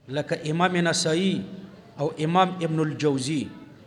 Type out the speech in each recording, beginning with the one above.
لکه امام نسائی او امام ابن الجوزی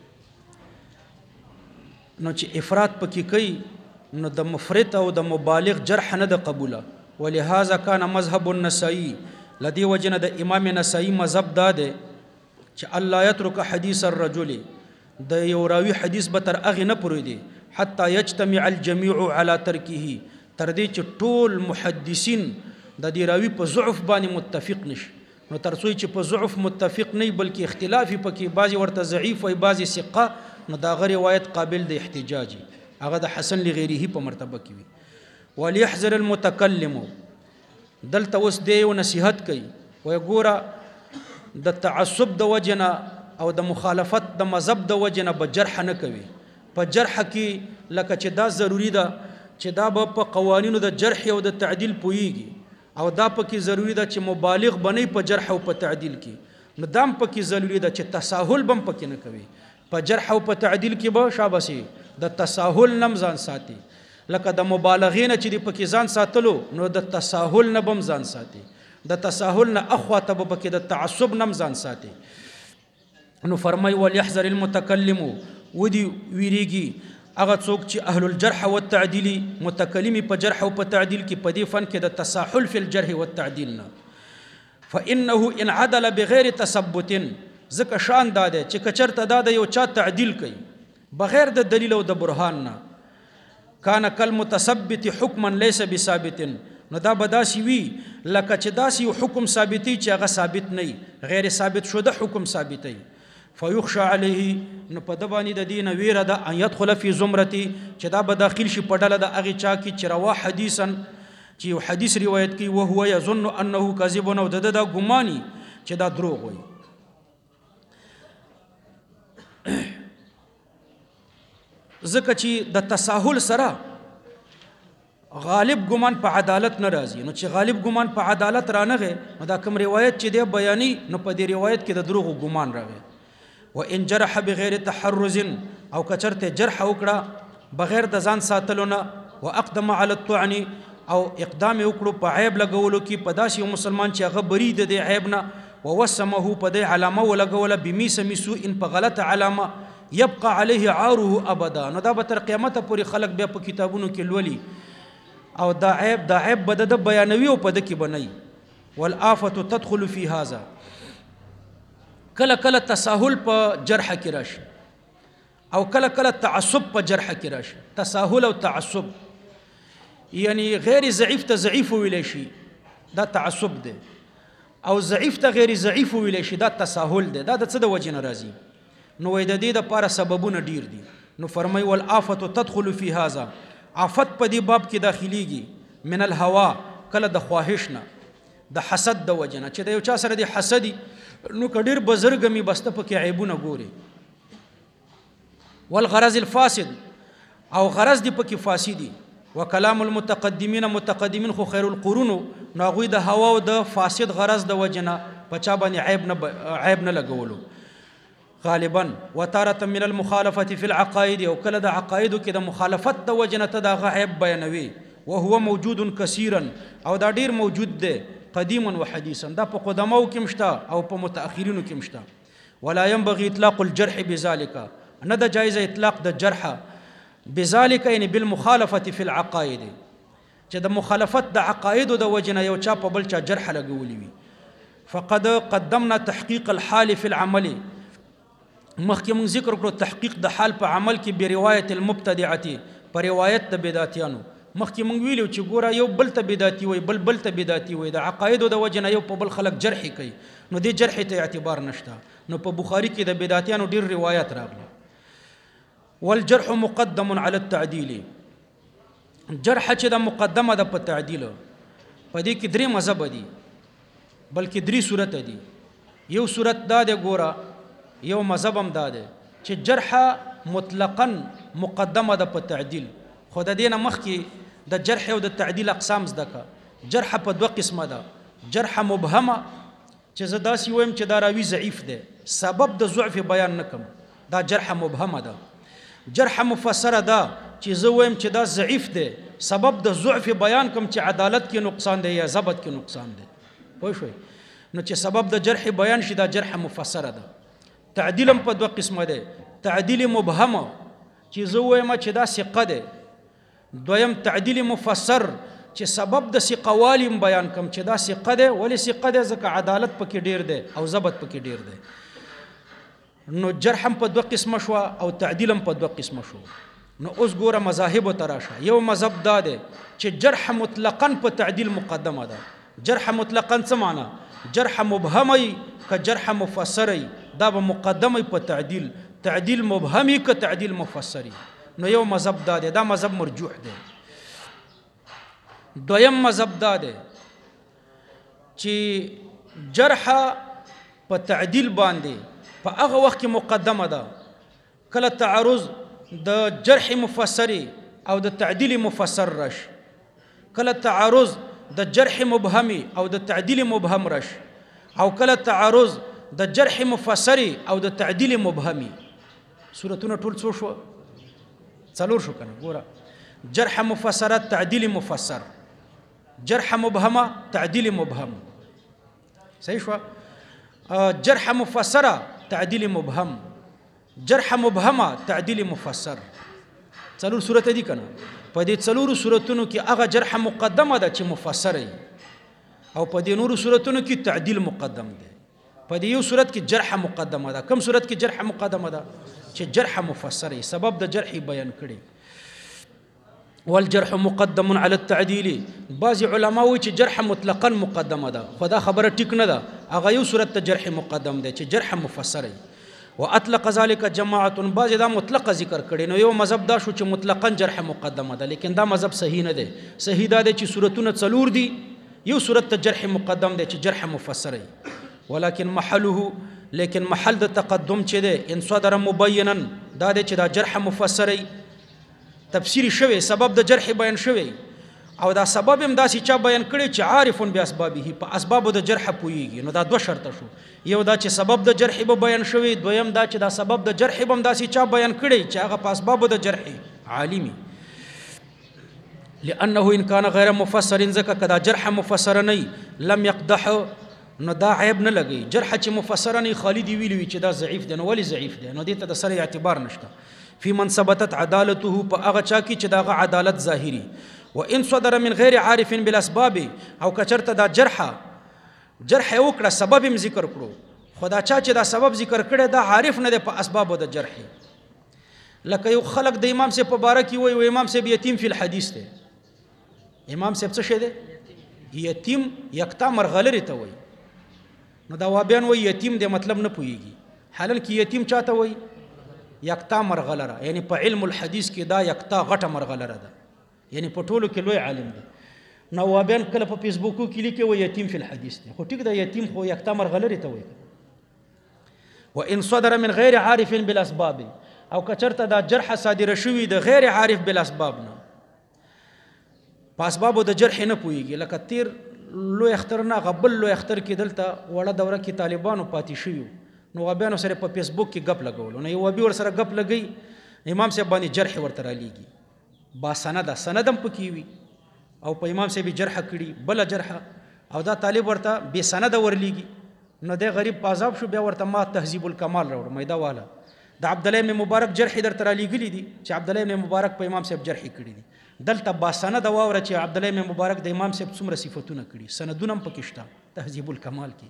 نو چې افراط پکې کوي نو د مفرط او د مبالغ جرح نه د قبوله. ولهذا كان مذهب النسائی لدی وجنه د امام نسائی مذهب دا ده چې الله يترك حديث الرجل د یو راوی حدیث به تر اغه نه پوری دی حتى يجتمع الجميع على تركه تر دې چې ټول محدثین د دې راوی په ضعف باندې متفق نشي. نو تر څو چې په ضعف متفق نه بلکې اختلافي پکې بعضی ورته ضعیف او بعضی ثقه نو دا غیر روایت قابل د احتجاج هغه د حسن لغیره په مرتبه کې وي. وليحذر المتكلم دلته اوس دی او نصيحت کوي وای ګوره د تعصب د وجنه او د مخالفت د مذهب د وجنه به جرح نه کوي. په جرح کې لکه چې دا ضروری ده چې دا په قوانینو د جرح او د تعدیل پويږي او دا پکې ضروری ده چې مبالغ بنئ په جرح او په تعدیل کې. نو دام پکې ضروری ده چې تساهل بم پکې نه کوي. په جرح او په تعدیل کې به شابسي د تساهل نم ځان ساتي لکه د مبالغین چې د پکې ځان ساتلو نو د تساهل نه بم ځان ساتي د تساهل نه اخوا ته به پکې د تعصب نم ځان ساتي. نو فرمای وليحذر المتكلم ودي ویریږي هغه څوک چې اهل الجرح والتعديل متکلمی په جرح او په تعدیل کې په دې فن کې د تساهل فی الجرح والتعديل نه فانه ان عدل بغیر تثبت ځکه شان داده چې کچرته داده یو چا تعدیل کوي بغیر د دلیل او د برهان نه کان کالمتثبت حکما ليس بثابت نو دا بداسي وی لکه چې داسي حکم ثابتي چې هغه ثابت نه غیر ثابت شوه حکم ثابتي فيخشى عليه نو په دبانی د دین ویره ده ان يدخل في زمرتي چې دا به داخل شي په ډله د اغه چا کی چې روا حدیثا چې یو حدیث روایت کی او هو يظن انه كاذب او د ګماني چې دا دروغ وي. ځکه چې د تساهل سره غالب ګمان په عدالت ناراضي نو چې غالب ګمان په عدالت رانغه نو دا کوم روایت چې دی بیانې نو په دې روایت کې د دروغ ګمان راغی. وان جرح بغیر تحرز او کچرته جرح وکړه بغیر د ځان ساتلو نه واقدم على الطعن او اقدام وکړو په عیب لګولو کې په داسې مسلمان چې هغه بری د عیب نه ووسمه په دې علامه ولګول بمیسم سوء په غلط علامه يبقى عليه عاره ابدا نو دا به تر قیامت پورې خلق بیا په کتابونو کې لولي او دا عیب بد د بیانوي او په د کې بنئ. والآفه تدخل في هذا کله کله تساهل په جرح کې راشي او کله کله تعصب په جرح کې راشي. تساهل او تعصب یعنی غیر ضعیف ته ضعیف ویل شي دا تعصب دی او ضعیف ته غیر ضعیف ویل شي دا تساهل دی. دا د څه د وجه نه راځي نو وای د دې د لپاره سببونه ډیر دي. نو فرمای والآفه تدخل في هذا آفت په دې باب کې داخليږي من الهوا کله د خواهش نه د حسد د وجه نه چې د یو چا سره د حسدي نو کډیر بزرګمی بسته پکې عیبونه ګوري. والغرض الفاسد او غرض دی پکې فاسدي وکلام المتقدمین خو خیر القرون نو غوی د هوا او د فاسد غرض د وجنه پچا باندې عیب نه لګولو غالبا وتاره من المخالفه في العقائد او کله د عقاید کې د مخالفت د وجنه ته د عیب بیانوي وهو موجود كثيرا او دا ډیر موجود دی قديما وحديثا دا په قدماو کې مشته او په متأخرینو کې مشته. ولا ينبغي اطلاق الجرح بذلك نه د جایز اطلاق د جرح بذلك یعنی بالمخالفه في العقائد چې د مخالفت د عقاید د وجنه یو چا په بل چا جرح لګولې وي. فقد قدمنا تحقيق الحال في العمل مخکې موږ ذکر کړو تحقیق د حال په عمل کې به روایت المبتدعه په روایت د بدعتیانو مخکې موږ ویلو چې ګوره یو بل ته بدعتي وي بل ته بدعتي وي د عقاید د وجنه یو په بل خلق جرح کوي نو دې جرح ته اعتبار نشته. نو په بخاری کې د بدعتیانو ډیر روایت راغلي. والجرح مقدم على التعديل جرح چې د مقدمه د په تعدیل په دې کې درې مذهب دي بلکې درې صورت دي. یو صورت دا د ګوره یو مذهب هم دا دی چې جرح مطلقاً مقدمه د په تعدیل خو د دې نه مخکې د جرح او د تعدیل اقسام زده کا. جرح په دوه قسمه ده. جرح مبهمه چې زه داسې وایم چې دا راوي ضعیف دی سبب د ضعف بیان نکم دا جرح مبهمه ده. جرح مفسره ده چې زه وایم چې دا ضعیف دی سبب د ضعف بیان کوم چې عدالت کې نقصان دی یا ضبط کې نقصان دی. پوه شئ نو چې سبب د جرح بیان شي دا جرح مفسره ده. تعدیل هم په دوه قسمه ده. تعدیل مبهم چې زه وایم چې دا ثقه ده. دویم تعدیل مفسر چې سبب د ثقوالي بیان کوم چې دا ثقه ده. ولی ثقه ده ځکه عدالت پکې ډیر ده او ضبط پکې ډیر ده. نو جرح هم په دوه قسمه شو او تعدیل هم په دوه قسمه شو. نو اوس ګوره مذاهب تراشه. یو مذهب دا ده چې جرح مطلقاً په تعدیل مقدمه ده. جرح مطلقاً څه معنی؟ جرح مبهمی که جرح مفسری دا به مقدمه په تعدیل. تعدیل مبهمی که تعدیل مفسری. نو یو مذهب دا ده. دا مذهب مرجوح ده. دویم مذهب دا ده چې جرح په تعدیل باندې په هغه وخت کې مقدمه ده کله تعارض د جرح مفسری او د تعدیل مفسر رش. کله تعارض د جرح مبهمی او د تعدیل مبهم رش. او کله تعارض د جرح مفسری او د تعدیل مبهمی. صورتونه ټول څو شو؟ څلور شو کنه. ګوره جرح مفسره تعدیل مفسر، جرح مبهمه تعدیل مبهم. صحیح شو؟ جرح مفسره تعدیل مبهم، جرح مبهمه تعدیل مفسر. څلور صورت دي کنه. په دې څلورو صورتونو کې هغه جرح مقدمه ده چې مفسر وي او په دې نورو صورتونو کې تعدیل مقدم ده. په دې یو صورت کې جرح مقدمه ده. کوم صورت کې جرح مقدمه ده؟ چې جرح مفسر وي، سبب د جرح بیان کړي. والجرح مقدم على التعديل. بعض علماء وایي چې جرح مطلقاً مقدمه ده، خو دا خبره ټیک نه ده. هغه یو صورت ته جرح مقدم ده چې جرح مفسر وي. واطلق ذلك جماعه. بعض دا مطلق ذکر کړي. نو یو مذهب دا شو چې مطلقاً جرح مقدمه ده، لیکن دا مذهب صحیح نه ده. صحیح دا ده چې صورتونه څلور دي، یو صورت ته جرح مقدم ده چې جرح مفسر وي. ولكن محله، لیکن محل د تقدم چې ده ان صدر مبینا دا ده چې دا جرح مفسر وي، تفسیر شوی، سبب د جرح بیان شوی او دا سبب هم داسې چا بیان کړي چې عارف باسبابه، په اسبابو د جرح پوهیږي. نو دا دوه شرط شو. یو دا چې سبب د جرح به بیان شوی، دویم دا چې دا سبب د جرح هم داسې چا بیان کړي چې هغه په اسبابو د جرح عالمي. لانه ان كان غیر مفسر ځکه کدا جرح مفسر نه لم يقدح، نو دا عیب نه لګي. جرح چې مفسر نه خالدی ویلوي چې دا ضعیف دی، نو ولی ضعیف دی؟ نو دې ته د سره اعتبار نشته. فی من ثبتت عدالته، په هغه چا کې چې داغه عدالت ظاهری. وان صدر من غیر عارف بالاسباب، او کچرته دا جرح وکړه سبب هم ذکر کړو، خدا چا چې دا سبب ذکر کړي دا عارف نه دی په اسباب د جرح. لکه یو خلق د امام سے په باره کې وایي و امام سے یتیم فی الحدیث دی. امام سے څه شه دی؟ یتیم یکتا مرغلری ته وایي. نو دا وابیان وایي یتیم دی مطلب نه پوهیږي. حالان کې یتیم چاته وایي؟ یکتا مرغلره. یعنی په علم الحدیث کې دا یکتا غټه مرغلره ده، یعنی په ټولو کې لوی عالم دی. نو وابیان کله په فیسبوک کې لیکي و یتیم فی الحدیث دی، خو ټیک دا یتیم خو یکتا مرغلری ته وایي. وان صدر من غیر عارف بالاسباب، او کچرته دا جرح صادره شوی د غیر عارف بالاسباب نه، په اسبابو د جرح نه پوهیږي. لکه تیر لوی اختر نه غبل لوی اختر کې دلته وړه دوره کې طالبانو پاتې شوي، نو وابیانو سره په فیسبوک کې غپ لګول. نو یو وابي ور سره غپ لګي، امام صاحب باندې جرح ورته را لیږي با سند، سندم پکې وي او په امام صاحب جرح کړي بل جرح، او دا طالب ورته بے سند ور لیږي. نو د غریب پازاب شو، بیا ورته ما تهذیب الکمال راوړ میدا والا د عبد الله بن مبارک جرح درته را لیږلي دي چې عبد الله بن مبارک په امام صاحب جرح کړي دي. دلته با سند واوره چې عبد الله بن مبارک د امام صاحب څومره صفاتونه کړي، سندونه هم پکې شته تهذیب الکمال کې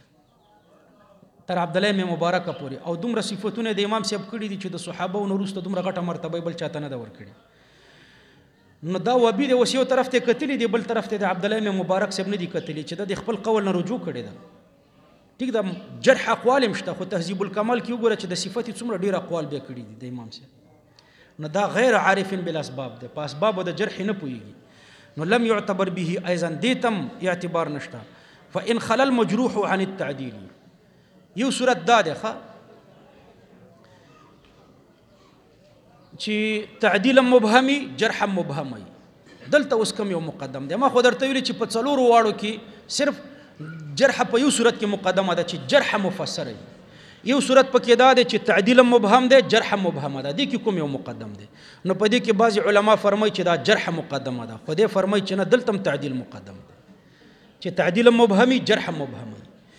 تر عبد الله بن مبارک پورې، او دومره صفاتونه د امام صاحب کړي دي چې د صحابه او وروسته دومره غټه مرتبه بل چاته نه دا ور کړي. نو دا وبي د وسیو طرف ته کتلی دی، بل طرف ته د عبد الله بن مبارک صاحب نه دی کتلی چې د خپل قول نه رجوع کړي ده. ټیک دا جرح اقوال مشته، خو تهذیب الکمال کې وګوره چې د صفات څومره ډیر اقوال به کړي دي د امام صاحب. نو دا غیر عارف بالاسباب ده، په اسباب د جرح نه پويږي. نو لم يعتبر به ايضا دیتم اعتبار نشته. فان خلل مجروح عن التعديل، یو صورت دا ده چې تعدیل مبهمی جرح مبهمی. دلته اوس کوم یو مقدم ده؟ ما خو درته ویل چې په څلورو واړو کې صرف جرح په یو صورت کې مقدمه ده چې جرح مفسر وي، یو صورت پکې دا ده چې تعدیل مبهم ده، جرح مبهمه ده. دې کې کوم یو مقدم ده؟ نو په دې کې بعض علما فرمایي چې دا جرح مقدمه ده، خو دې فرمایي چې نه، دلته تعدیل مقدم ده چې تعدیل مبهمی جرح مبهمی.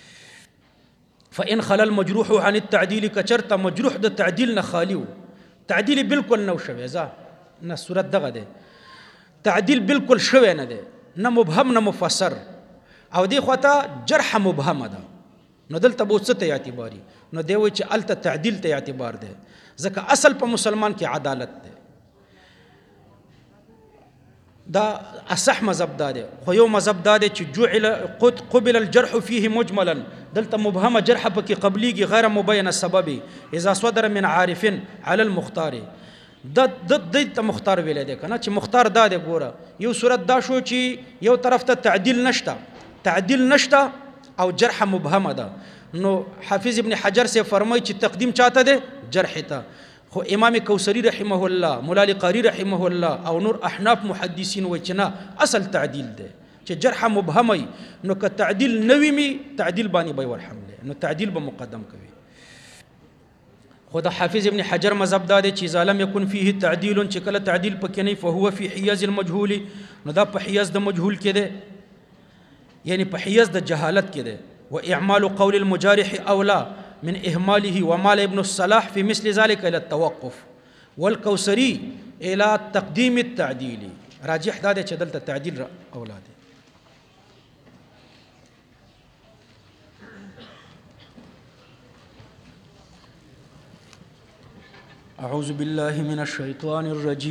فإن خلل مجروح عن التعديل کچرته مجروح د تعدیل نه خالی و تعدیل بالکل نو شوی ځا نه صورت دغه دی تعدیل بالکل شوی نه دی نه مبهم نه مفسر او دی خواته جرح مبهمه ده نو دلته به څه ته اعتباري نو دی وایي چې هلته تعدیل ته اعتبار دی ځکه اصل په مسلمان کې عدالت دی دا اصح مذهب دا دی خو یو مذهب دا دی چې جعل قبل الجرح فيه مجملا دلته مبهمه جرح پکې قبلیږي غیر مبین السبب اذا صدر من عارف على المختار د ته مختار ویل دی کنه چې مختار دا دی ګوره یو صورت دا شو چې یو طرف ته تعدیل نشته او جرح مبهمه ده نو حافظ ابن حجر سے فرمایي چې تقدیم چاته دی جرح ته خو امام کوثری رحمه الله مولا علی قاری رحمه الله او نور احناف محدثین وایي چې نه اصل تعدیل دی چې جرح مبهمه نو که تعدیل نوی می تعدیل باندې به ورحمله نو تعدیل به مقدم کوي خو د حافظ ابن حجر مذهب دا دی چې اذا لم يكن فيه تعدیل چې کله تعدیل پکې نه فهو في حيز المجهول نو دا په حيز د مجهول کې دی یعنی په حيز د جهالت کې دی واعمال قول المجارح اولى من إهماله ومال ابن الصلاح في مثل ذلك إلى التوقف والكوثري إلى تقديم التعديل راجح دا دی چې دلته تعدیل اولاد أعوذ بالله من الشيطان الرجيم